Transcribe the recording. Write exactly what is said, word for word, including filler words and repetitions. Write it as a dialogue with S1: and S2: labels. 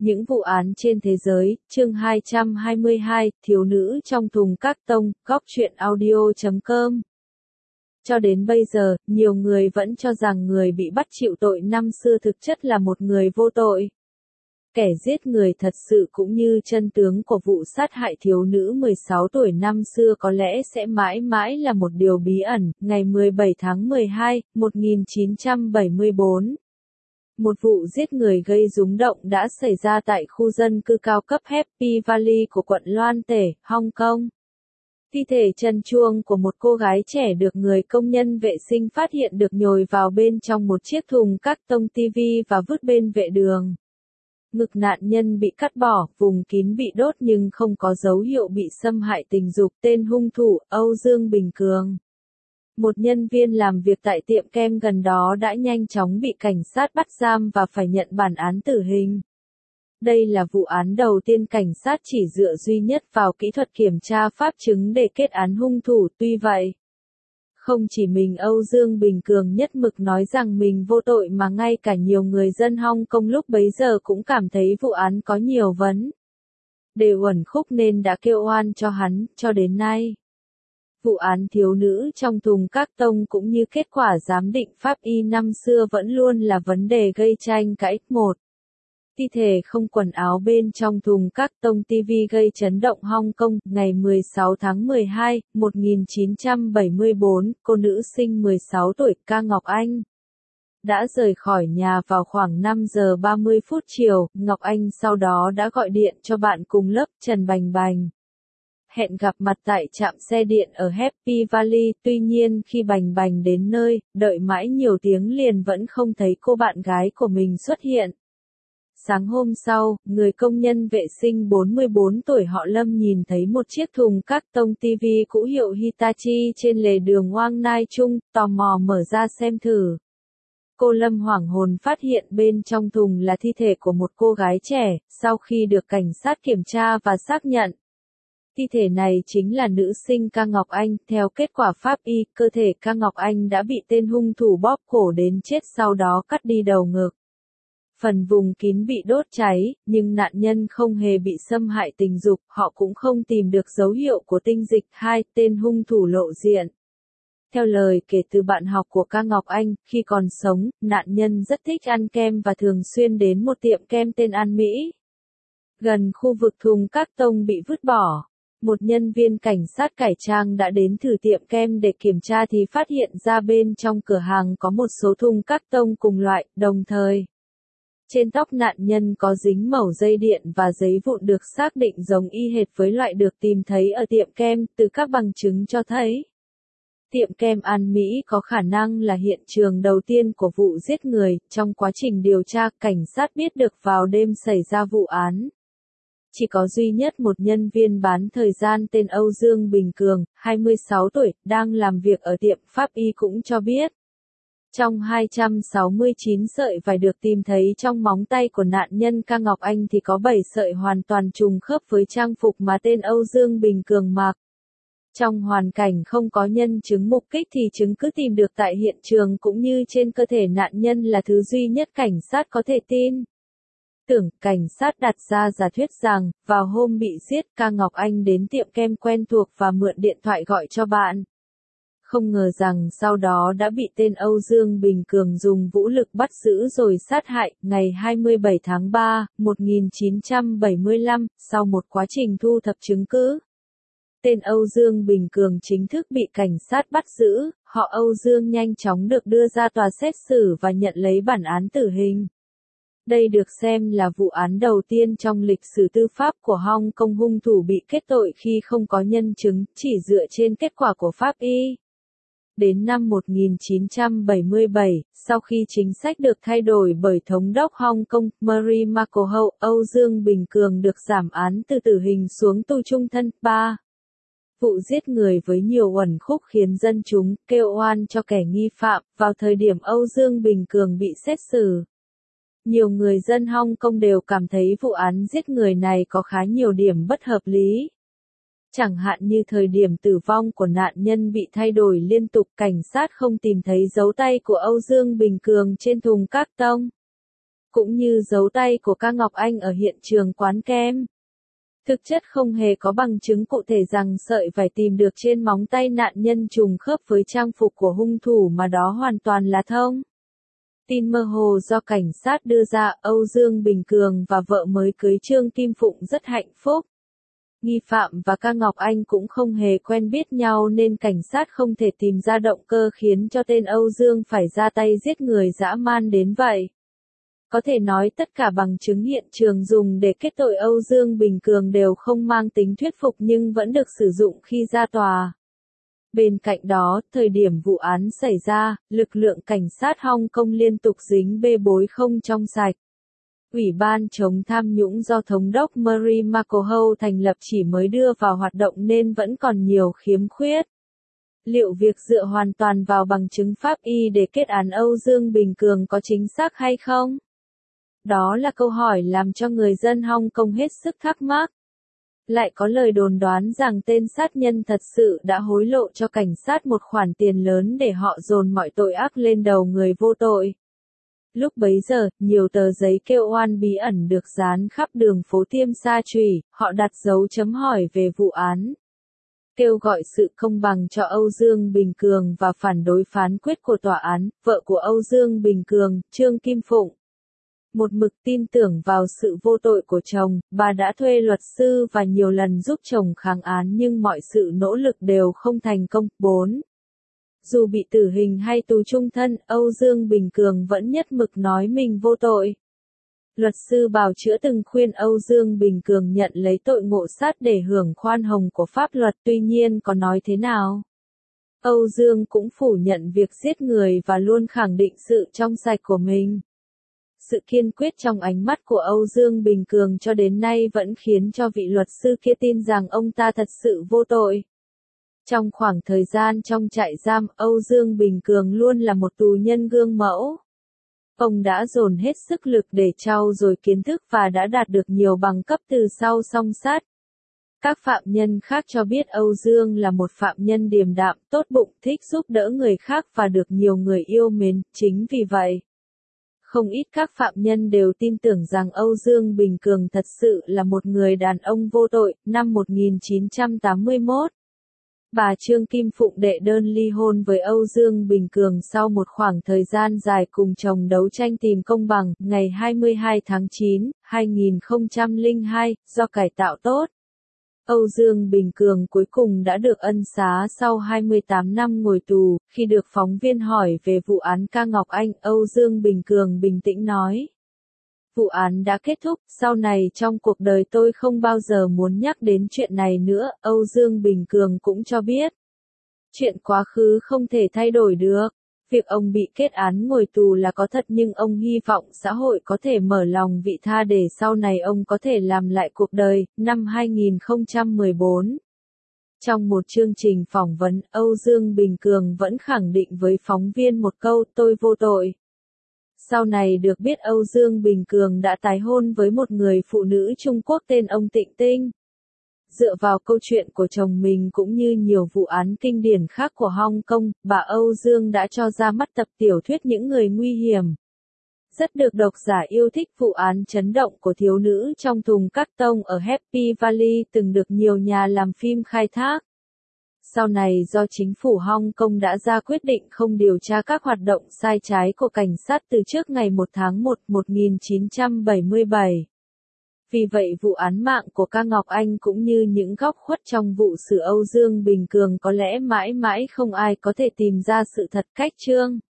S1: Những vụ án trên thế giới, chương hai trăm hai mươi hai, thiếu nữ trong thùng các tông, góc truyện audio chấm com. Cho đến bây giờ, nhiều người vẫn cho rằng người bị bắt chịu tội năm xưa thực chất là một người vô tội. Kẻ giết người thật sự cũng như chân tướng của vụ sát hại thiếu nữ mười sáu tuổi năm xưa có lẽ sẽ mãi mãi là một điều bí ẩn. Ngày mười bảy tháng mười hai, một nghìn chín trăm bảy mươi tư. Một vụ giết người gây rúng động đã xảy ra tại khu dân cư cao cấp Happy Valley của quận Loan Tể, Hong Kong. Thi thể trần truồng của một cô gái trẻ được người công nhân vệ sinh phát hiện được nhồi vào bên trong một chiếc thùng các tông tivi và vứt bên vệ đường. Ngực nạn nhân bị cắt bỏ, vùng kín bị đốt nhưng không có dấu hiệu bị xâm hại tình dục. Tên hung thủ, Âu Dương Bình Cường. Một nhân viên làm việc tại tiệm kem gần đó đã nhanh chóng bị cảnh sát bắt giam và phải nhận bản án tử hình. Đây là vụ án đầu tiên cảnh sát chỉ dựa duy nhất vào kỹ thuật kiểm tra pháp chứng để kết án hung thủ. Tuy vậy, không chỉ mình Âu Dương Bình Cường nhất mực nói rằng mình vô tội mà ngay cả nhiều người dân Hong Kong lúc bấy giờ cũng cảm thấy vụ án có nhiều vấn đề uẩn khúc nên đã kêu oan cho hắn. Cho đến nay, vụ án thiếu nữ trong thùng các tông cũng như kết quả giám định pháp y năm xưa vẫn luôn là vấn đề gây tranh cãi. Một. Thi thể không quần áo bên trong thùng các tông tivi gây chấn động Hong Kong. Ngày mười sáu tháng mười hai, một nghìn chín trăm bảy mươi tư, cô nữ sinh mười sáu tuổi Ca Ngọc Anh đã rời khỏi nhà vào khoảng năm giờ ba mươi phút chiều. Ngọc Anh sau đó đã gọi điện cho bạn cùng lớp Trần Bành Bành, hẹn gặp mặt tại trạm xe điện ở Happy Valley. Tuy nhiên khi Bành Bành đến nơi, đợi mãi nhiều tiếng liền vẫn không thấy cô bạn gái của mình xuất hiện. Sáng hôm sau, người công nhân vệ sinh bốn mươi tư tuổi họ Lâm nhìn thấy một chiếc thùng các tông tivi cũ hiệu Hitachi trên lề đường Hoang Nai Trung, tò mò mở ra xem thử. Cô Lâm hoảng hồn phát hiện bên trong thùng là thi thể của một cô gái trẻ. Sau khi được cảnh sát kiểm tra và xác nhận, thi thể này chính là nữ sinh Ca Ngọc Anh. Theo kết quả pháp y, cơ thể Ca Ngọc Anh đã bị tên hung thủ bóp cổ đến chết, sau đó cắt đi đầu ngực. Phần vùng kín bị đốt cháy, nhưng nạn nhân không hề bị xâm hại tình dục, họ cũng không tìm được dấu hiệu của tinh dịch. Hai. Tên hung thủ lộ diện. Theo lời kể từ bạn học của Ca Ngọc Anh, khi còn sống, nạn nhân rất thích ăn kem và thường xuyên đến một tiệm kem tên An Mỹ, gần khu vực thùng các tông bị vứt bỏ. Một nhân viên cảnh sát cải trang đã đến thử tiệm kem để kiểm tra thì phát hiện ra bên trong cửa hàng có một số thùng các tông cùng loại, đồng thời trên tóc nạn nhân có dính mẩu dây điện và giấy vụn được xác định giống y hệt với loại được tìm thấy ở tiệm kem. Từ các bằng chứng cho thấy, tiệm kem An Mỹ có khả năng là hiện trường đầu tiên của vụ giết người. Trong quá trình điều tra, cảnh sát biết được vào đêm xảy ra vụ án, chỉ có duy nhất một nhân viên bán thời gian tên Âu Dương Bình Cường, hai mươi sáu tuổi, đang làm việc ở tiệm pháp y cũng cho biết, trong hai trăm sáu mươi chín sợi vải được tìm thấy trong móng tay của nạn nhân Ca Ngọc Anh thì có bảy sợi hoàn toàn trùng khớp với trang phục mà tên Âu Dương Bình Cường mặc. Trong hoàn cảnh không có nhân chứng mục kích thì chứng cứ tìm được tại hiện trường cũng như trên cơ thể nạn nhân là thứ duy nhất cảnh sát có thể tin tưởng. Cảnh sát đặt ra giả thuyết rằng, vào hôm bị giết, Ca Ngọc Anh đến tiệm kem quen thuộc và mượn điện thoại gọi cho bạn. Không ngờ rằng sau đó đã bị tên Âu Dương Bình Cường dùng vũ lực bắt giữ rồi sát hại. Ngày hai mươi bảy tháng ba, một nghìn chín trăm bảy mươi lăm, sau một quá trình thu thập chứng cứ, tên Âu Dương Bình Cường chính thức bị cảnh sát bắt giữ. Họ Âu Dương nhanh chóng được đưa ra tòa xét xử và nhận lấy bản án tử hình. Đây được xem là vụ án đầu tiên trong lịch sử tư pháp của Hong Kong hung thủ bị kết tội khi không có nhân chứng, chỉ dựa trên kết quả của pháp y. Đến năm một nghìn chín trăm bảy mươi bảy, sau khi chính sách được thay đổi bởi Thống đốc Hong Kong, Marie McColl, Âu Dương Bình Cường được giảm án từ tử hình xuống tù chung thân. Ba. Vụ giết người với nhiều uẩn khúc khiến dân chúng kêu oan cho kẻ nghi phạm. Vào thời điểm Âu Dương Bình Cường bị xét xử, nhiều người dân Hong Kong đều cảm thấy vụ án giết người này có khá nhiều điểm bất hợp lý. Chẳng hạn như thời điểm tử vong của nạn nhân bị thay đổi liên tục, cảnh sát không tìm thấy dấu tay của Âu Dương Bình Cường trên thùng các tông. cũng như dấu tay của ca Ngọc Anh ở hiện trường quán kem. Thực chất không hề có bằng chứng cụ thể rằng sợi vải tìm được trên móng tay nạn nhân trùng khớp với trang phục của hung thủ mà đó hoàn toàn là thông. Tin mơ hồ do cảnh sát đưa ra, Âu Dương Bình Cường và vợ mới cưới Trương Kim Phụng rất hạnh phúc. Nghi phạm và ca Ngọc Anh cũng không hề quen biết nhau nên cảnh sát không thể tìm ra động cơ khiến cho tên Âu Dương phải ra tay giết người dã man đến vậy. Có thể nói tất cả bằng chứng hiện trường dùng để kết tội Âu Dương Bình Cường đều không mang tính thuyết phục nhưng vẫn được sử dụng khi ra tòa. Bên cạnh đó, thời điểm vụ án xảy ra, lực lượng cảnh sát Hong Kong liên tục dính bê bối không trong sạch. Ủy ban chống tham nhũng do Thống đốc Mary McColl thành lập chỉ mới đưa vào hoạt động nên vẫn còn nhiều khiếm khuyết. Liệu việc dựa hoàn toàn vào bằng chứng pháp y để kết án Âu Dương Bình Cường có chính xác hay không? Đó là câu hỏi làm cho người dân Hong Kong hết sức thắc mắc. Lại có lời đồn đoán rằng tên sát nhân thật sự đã hối lộ cho cảnh sát một khoản tiền lớn để họ dồn mọi tội ác lên đầu người vô tội. Lúc bấy giờ, nhiều tờ giấy kêu oan bí ẩn được dán khắp đường phố Tiêm Sa Trùy, họ đặt dấu chấm hỏi về vụ án. Kêu gọi sự công bằng cho Âu Dương Bình Cường và phản đối phán quyết của tòa án, vợ của Âu Dương Bình Cường, Trương Kim Phụng. Một mực tin tưởng vào sự vô tội của chồng, bà đã thuê luật sư và nhiều lần giúp chồng kháng án nhưng mọi sự nỗ lực đều không thành công. bốn. Dù bị tử hình hay tù chung thân, Âu Dương Bình Cường vẫn nhất mực nói mình vô tội. Luật sư bào chữa từng khuyên Âu Dương Bình Cường nhận lấy tội ngộ sát để hưởng khoan hồng của pháp luật, tuy nhiên có nói thế nào? Âu Dương cũng phủ nhận việc giết người và luôn khẳng định sự trong sạch của mình. Sự kiên quyết trong ánh mắt của Âu Dương Bình Cường cho đến nay vẫn khiến cho vị luật sư kia tin rằng ông ta thật sự vô tội. Trong khoảng thời gian trong trại giam, Âu Dương Bình Cường luôn là một tù nhân gương mẫu. Ông đã dồn hết sức lực để trau dồi kiến thức và đã đạt được nhiều bằng cấp từ sau song sát. Các phạm nhân khác cho biết Âu Dương là một phạm nhân điềm đạm, tốt bụng, thích giúp đỡ người khác và được nhiều người yêu mến, chính vì vậy. Không ít các phạm nhân đều tin tưởng rằng Âu Dương Bình Cường thật sự là một người đàn ông vô tội. Năm một nghìn chín trăm tám mươi mốt, bà Trương Kim Phụng đệ đơn ly hôn với Âu Dương Bình Cường sau một khoảng thời gian dài cùng chồng đấu tranh tìm công bằng. Ngày hai mươi hai tháng chín, hai nghìn không trăm lẻ hai, do cải tạo tốt, Âu Dương Bình Cường cuối cùng đã được ân xá sau hai mươi tám năm ngồi tù. Khi được phóng viên hỏi về vụ án ca Ngọc Anh, Âu Dương Bình Cường bình tĩnh nói: Vụ án đã kết thúc, sau này trong cuộc đời tôi không bao giờ muốn nhắc đến chuyện này nữa. Âu Dương Bình Cường cũng cho biết, chuyện quá khứ không thể thay đổi được. Việc ông bị kết án ngồi tù là có thật nhưng ông hy vọng xã hội có thể mở lòng vị tha để sau này ông có thể làm lại cuộc đời. Năm hai nghìn không trăm mười bốn, trong một chương trình phỏng vấn, Âu Dương Bình Cường vẫn khẳng định với phóng viên một câu: tôi vô tội. Sau này được biết Âu Dương Bình Cường đã tái hôn với một người phụ nữ Trung Quốc tên ông Tịnh Tinh. Dựa vào câu chuyện của chồng mình cũng như nhiều vụ án kinh điển khác của Hong Kong, bà Âu Dương đã cho ra mắt tập tiểu thuyết Những Người Nguy Hiểm. Rất được độc giả yêu thích. Vụ án chấn động của thiếu nữ trong thùng cắt tông ở Happy Valley từng được nhiều nhà làm phim khai thác. Sau này do chính phủ Hong Kong đã ra quyết định không điều tra các hoạt động sai trái của cảnh sát từ trước ngày một tháng một, một nghìn chín trăm bảy mươi bảy. Vì vậy vụ án mạng của ca Ngọc Anh cũng như những góc khuất trong vụ xử Âu Dương Bình Cường có lẽ mãi mãi không ai có thể tìm ra sự thật cách trương.